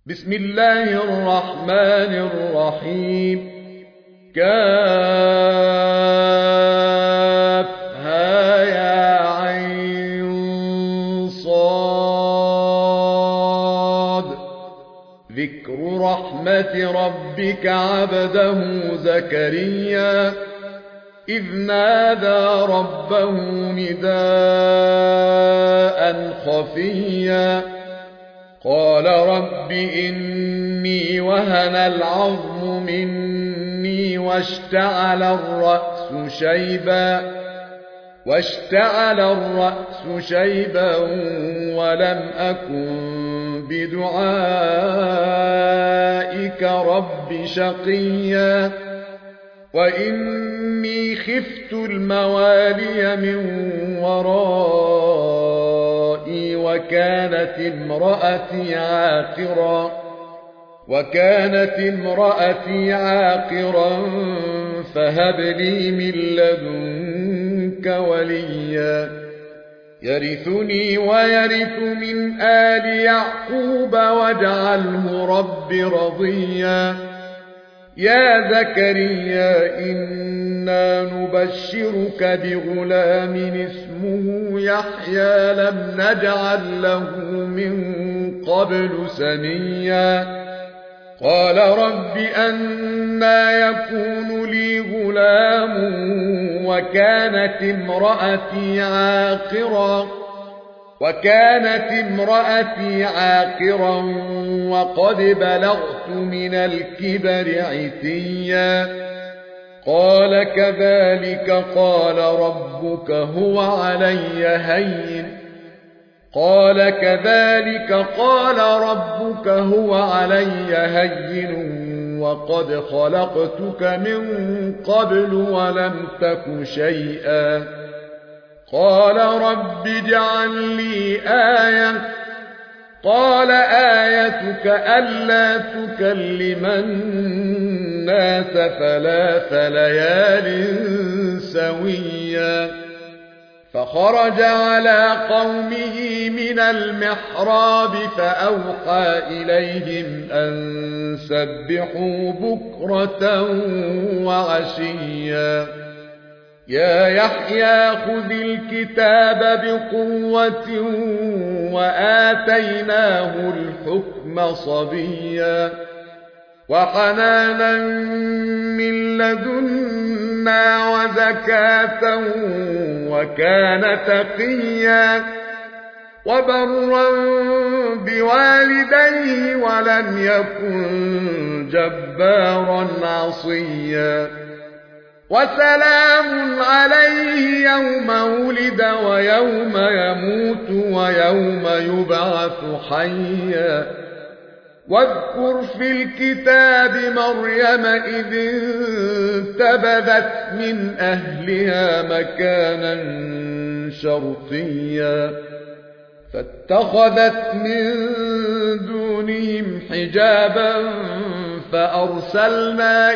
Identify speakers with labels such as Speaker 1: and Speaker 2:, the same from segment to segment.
Speaker 1: بسم الله الرحمن الرحيم. كافها يا عين صاد. ذكر رحمة ربك عبده زكريا إذ نادى ربه نداء خفيا قال رب إني وهن العظم مني واشتعل الرأس شيبا ولم أكن بدعائك رب شقيا وإني خفت الموالي من ورائي وكانت امرأتي عاقرا فهب لي من لدنك وليا يرثني ويرث من آل يعقوب واجعله رب رضيا. يا زكريا إنا نبشرك بغلام اسمه يحيى لم نجعل له من قبل سميا قال رب أنى يكون لي غلام وكانت امرأتي عاقرا وقد بلغت من الكبر عتيا قال كذلك قال ربك هو علي هين وقد خلقتك من قبل ولم تك شيئا قال رب اجعل لي آية قال آيتك ألا تكلم الناس 3 ليال سويا فخرج على قومه من المحراب فأوحى إليهم أن سبحوا بكرة وعشيا يا يحيى خذ الكتاب بقوة وآتيناه الحكم صبيا وحنانا من لدنا وزكاة وكان تقيا وبرا بوالديه ولم يكن جبارا عصيا وسلام عليه يوم ولد ويوم يموت ويوم يبعث حيا واذكر في الكتاب مريم إذ انتبذت من أهلها مكانا شرقيا فاتخذت من دونهم حجابا فأرسلنا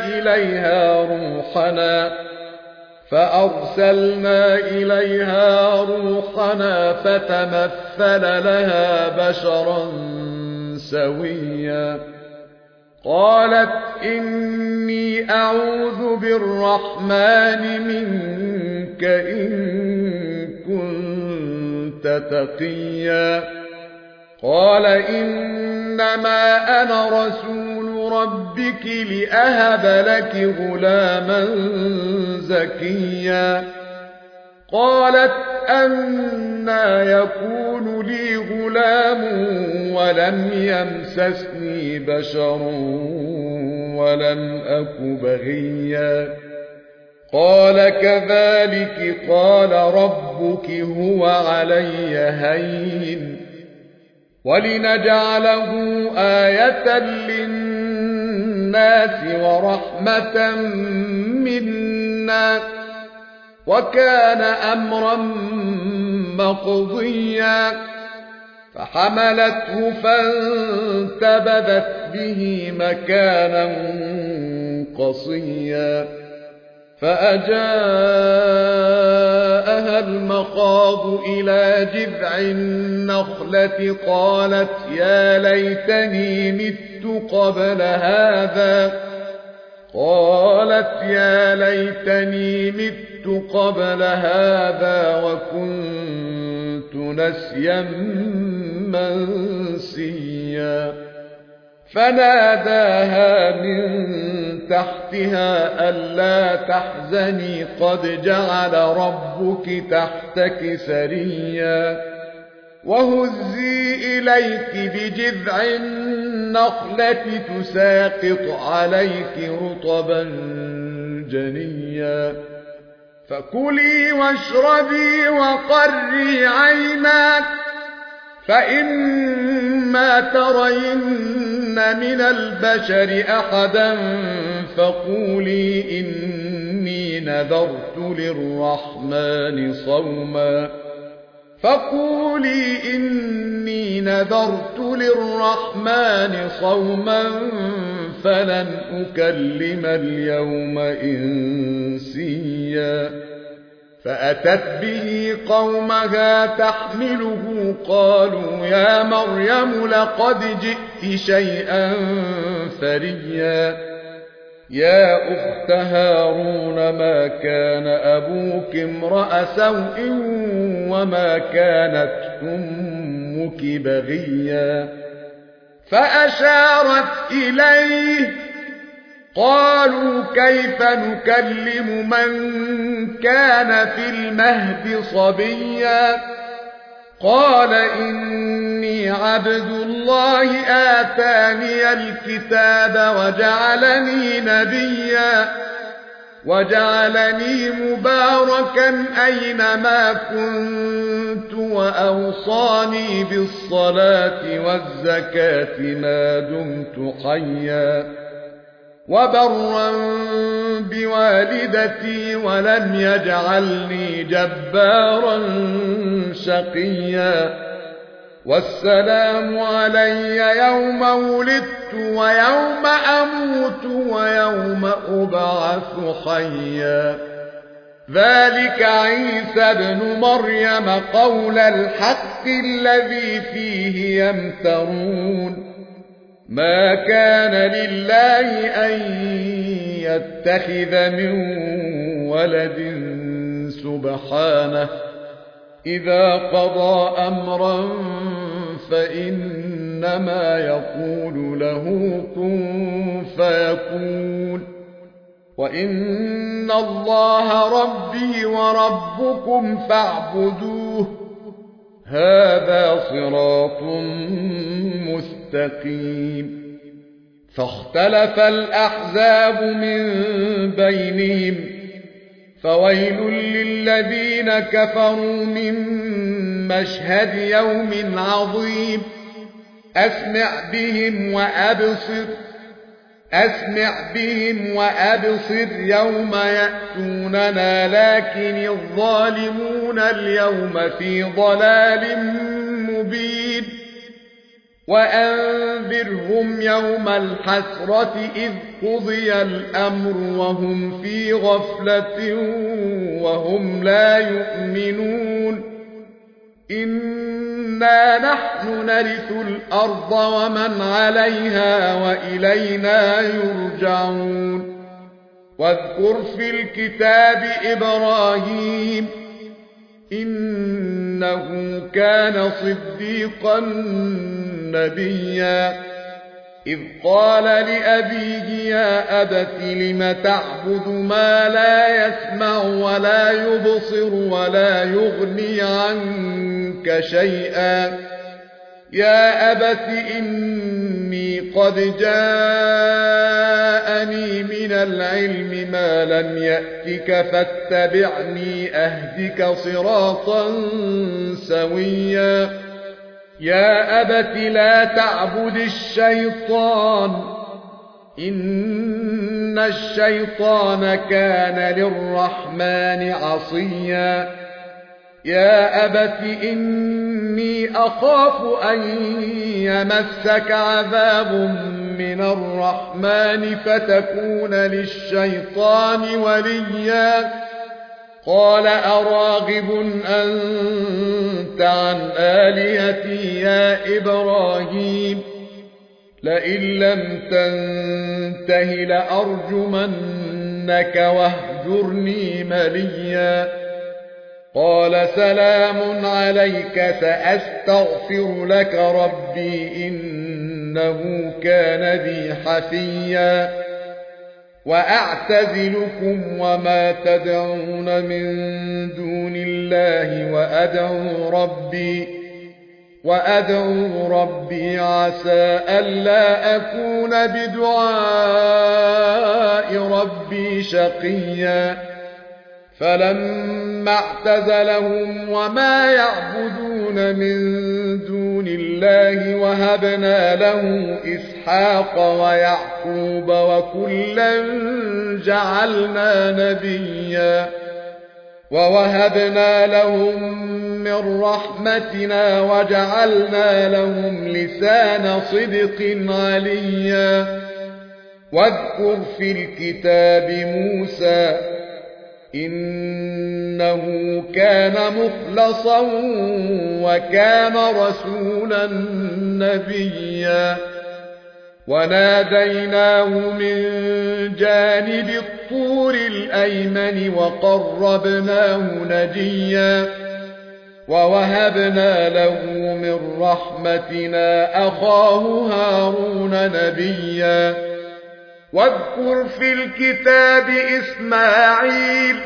Speaker 1: إليها روحنا فتمثل لها بشرا سويا قالت إني أعوذ بالرحمن منك إن كنت تقيا قال إنما أنا رسول ربك لأهب لك غلاما زكيا قالت أنى يكون لي غلام ولم يمسسني بشر ولم أك بغيا قال كذلك قال ربك هو علي هين ولنجعله آية للناس ورحمة منا وكان أمرا مقضيا فحملته فانتبذت به مكانا قصيا فأجاءها المخاض إلى جذع النخلة قالت يا ليتني مت قبل هذا وكنت نسيا منسيا فناداها من تحتها ألا تحزني قد جعل ربك تحتك سريا وهزي إليك بجذع النخلة تساقط عليك رطبا جنيا فكلي واشربي وقري عيناك فإما ترين من البشر أحدا فقولي إني نذرت للرحمن صوما فلن أكلم اليوم إنسيا فأتت به قومها تحمله قالوا يا مريم لقد جئت شيئا فريا يا أخت هارون ما كان أبوك امرأ سوء وما كانت أمك بغيا فأشارت إليه قالوا كيف نكلم من كان في المهد صبيا قال إني عبد الله آتاني الكتاب وجعلني نبيا وجعلني مباركا أينما كنت وأوصاني بالصلاة والزكاة ما دمت حيا وبرا بوالدتي ولم يجعلني جبارا شقيا والسلام علي يوم ولدت ويوم أموت ويوم أبعث حيا ذلك عيسى ابن مريم قول الحق الذي فيه يمترون ما كان لله أن يتخذ من ولد سبحانه إذا قضى أمرا فإنما يقول له كن فيكون وإن الله ربي وربكم فاعبدوه هذا صراط مستقيم فاختلف الأحزاب من بينهم فويل للذين كفروا من مشهد يوم عظيم أسمع بهم وأبصر يوم يأتوننا لكن الظالمون اليوم في ضلال مبين وأنذرهم يوم الحسرة إذ قضي الأمر وهم في غفلة وهم لا يؤمنون إنا نحن نرث الأرض ومن عليها وإلينا يرجعون واذكر في الكتاب إبراهيم إنه كان صديقا نبيا إذ قال لأبيه يا أبت لم تعبد ما لا يسمع ولا يبصر ولا يغني عنك شيئا يا أبت إني قد جاءني من العلم ما لم يأتك فاتبعني أهدك صراطا سويا يا أبت لا تعبد الشيطان إن الشيطان كان للرحمن عصيا يا أبت إني أخاف أن يمسك عذاب من الرحمن فتكون للشيطان وليا قال أراغب أنت عن آلهتي يا إبراهيم لئن لم تنته لأرجمنك واهجرني مليا قال سلام عليك سأستغفر لك ربي إنه كان بي حفيا وأعتزلكم وما تدعون من دون الله وأدعو ربي عسى ألا أكون بدعاء ربي شقيا فلما اعتزلهم وما يعبدون من دون الله وهبنا له إسحاق ويعقوب وكلا جعلنا نبيا ووهبنا لهم من رحمتنا وجعلنا لهم لسان صدق عليا واذكر في الكتاب موسى إنه كان مخلصا وكان رسولا نبيا وناديناه من جانب الطور الأيمن وقربناه نجيا ووهبنا له من رحمتنا أخاه هارون نبيا واذكر في الكتاب إسماعيل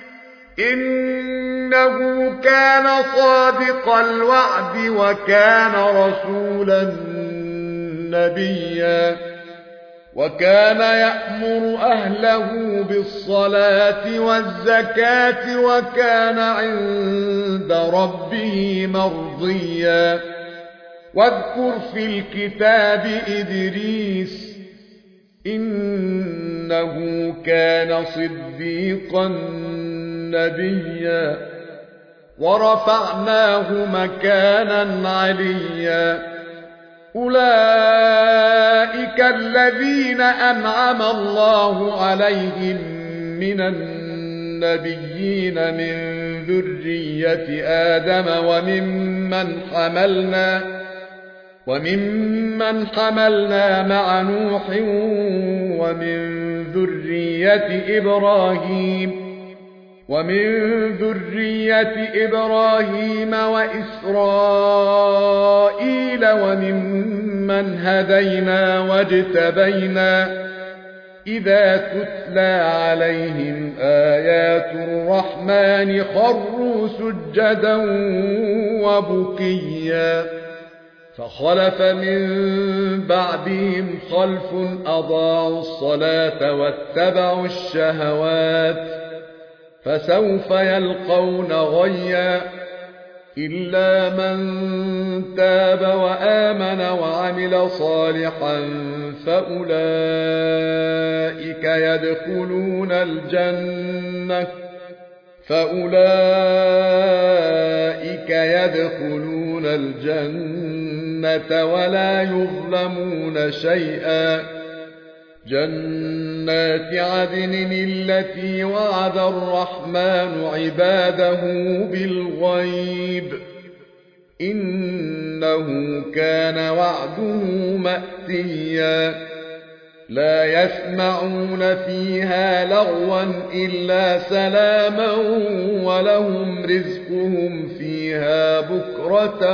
Speaker 1: إنه كان صادق الوعد وكان رسولا نبيا وكان يأمر أهله بالصلاة والزكاة وكان عند ربه مرضيا واذكر في الكتاب إدريس إنه كان صديقا نبيا ورفعناه مكانا عليا أولئك الذين أنعم الله عليهم من النبيين من ذرية آدم وممن حملنا مع نوح ومن ذرية إبراهيم وإسرائيل وممن هدينا واجتبينا إذا تتلى عليهم آيات الرحمن خروا سجدا وبكيا فخلف من بعدهم خلف أضاعوا الصلاة واتبعوا الشهوات فسوف يلقون غيا إلا من تاب وآمن وعمل صالحا فأولئك يدخلون الجنة ولا يظلمون شيئا جنات عدن التي وعد الرحمن عباده بالغيب إنه كان وعده مأتيا لا يسمعون فيها لغوا إلا سلاما ولهم رزقهم فيها بكرة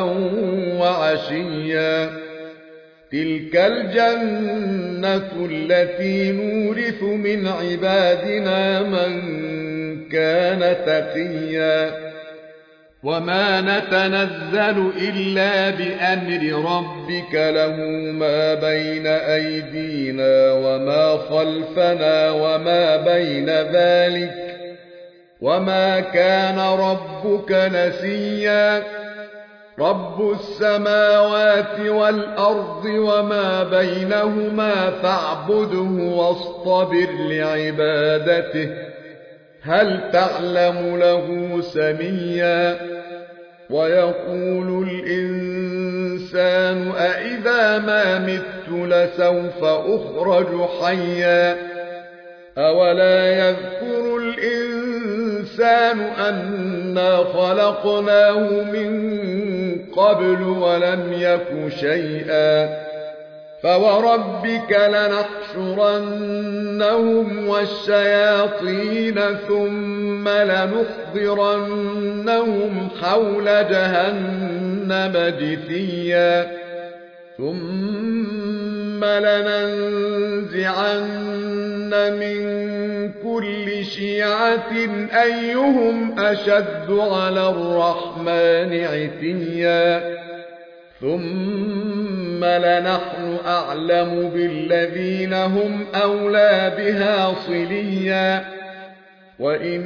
Speaker 1: وعشيا تلك الجنة التي نورث من عبادنا من كان تقيا وما نتنزل إلا بأمر ربك له ما بين أيدينا وما خلفنا وما بين ذلك وما كان ربك نسيا رب السماوات والأرض وما بينهما فاعبده واصطبر لعبادته هل تعلم له سميا ويقول الإنسان أإذا ما مت لسوف أخرج حيا أولا يذكر الإنسان أنا خلقناه من قبل ولم يك شيئا فوربك لنحشرنهم والشياطين ثم لنحضرنهم حول جهنم جثيا ثم لننزعن من كل شيعة أيهم أشد على الرحمن عتيا ثم لنحن أعلم بالذين هم أولى بها صليا وإن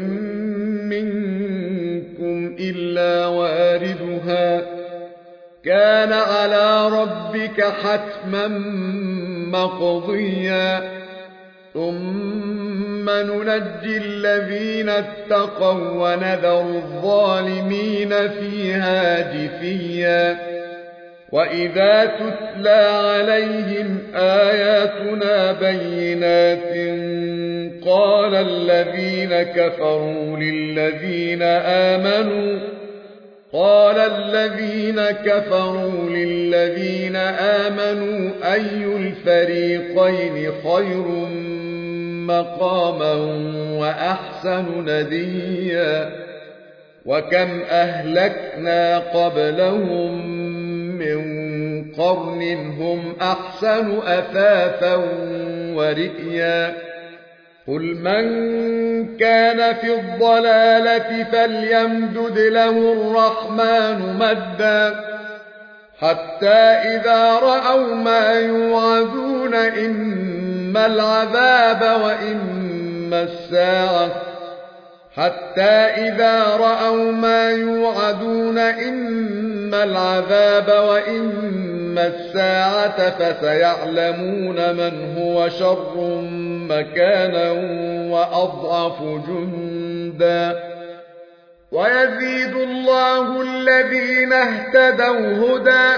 Speaker 1: منكم إلا واردها كان على ربك حتما مقضيا ثم ننجي الذين اتقوا ونذر الظالمين فيها جثيا وإذا تتلى عليهم آياتنا بينات قال الذين كفروا للذين آمنوا أي الفريقين خير مقاما وأحسن نديا وكم أهلكنا قبلهم من قرن هم أحسن أثاثا ورئيا قل من كان في الضلالة فليمدد له الرحمن مدا حتى إذا رأوا ما يوعدون إما العذاب وإما الساعة فسيعلمون من هو شر مكانا وأضعف جندا ويزيد الله الذين اهتدوا هدى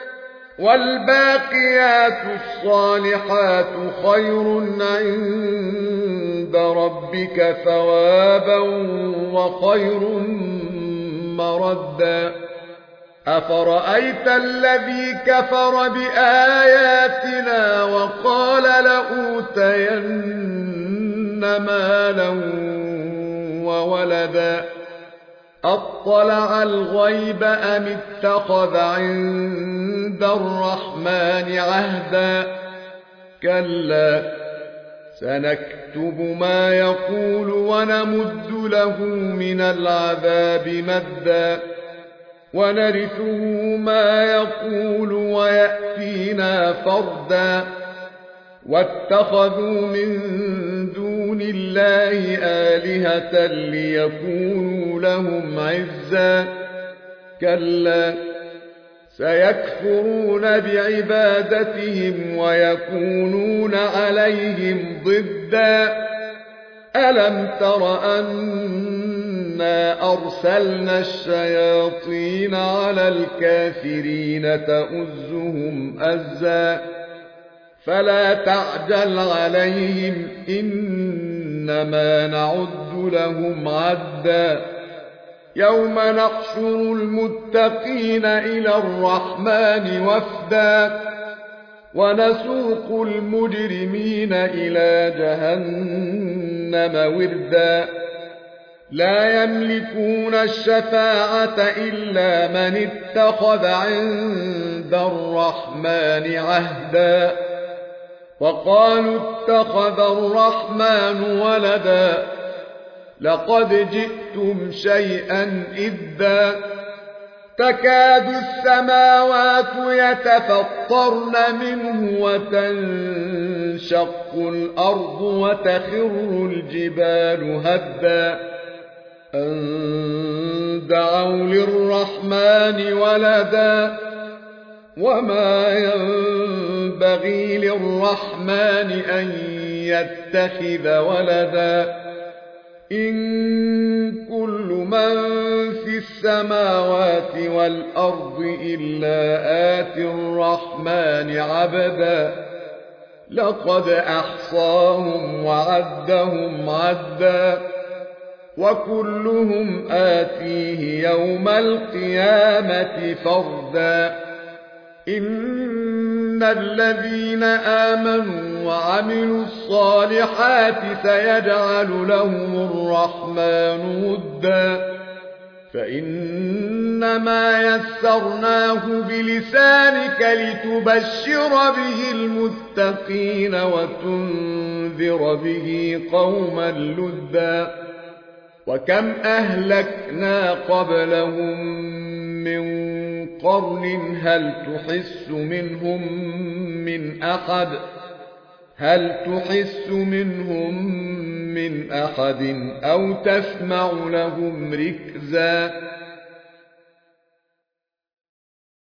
Speaker 1: والباقيات الصالحات خير عند ربك ثوابا وخير مردا أفرأيت الذي كفر بآياتنا وقال لأوتين مالا وولدا أطلع الغيب أم اتخذ عند الرحمن عهدا كلا سنكتب ما يقول ونمد له من العذاب مدا ونرثه ما يقول ويأتينا فردا واتخذوا من دون الله آلهة ليكونوا لهم عزا كلا سيكفرون بعبادتهم ويكونون عليهم ضدا ألم تر أنا أرسلنا الشياطين على الكافرين تؤزهم أزا فلا تعجل عليهم إنما نعد لهم عدا يوم نحشر المتقين إلى الرحمن وفدا ونسوق المجرمين إلى جهنم وردا لا يملكون الشفاعة إلا من اتخذ عند الرحمن عهدا وقالوا اتخذ الرحمن ولدا لقد جئتم شيئا إدا تكاد السماوات يتفطرن منه وتنشق الأرض وتخر الجبال هدا أن دعوا للرحمن ولدا وما ينبغي للرحمن أن يتخذ ولدا إن كل من في السماوات والأرض إلا آتي الرحمن عبدا لقد أحصاهم وعدهم عدا وكلهم آتيه يوم القيامة فردا إن الذين آمنوا وعملوا الصالحات سيجعل لهم الرحمن ودا فإنما يسرناه بلسانك لتبشر به المتقين وتنذر به قوما لدا وكم أهلكنا قبلهم من قرن هل تحس منهم من أحد أو تسمع لهم ركزا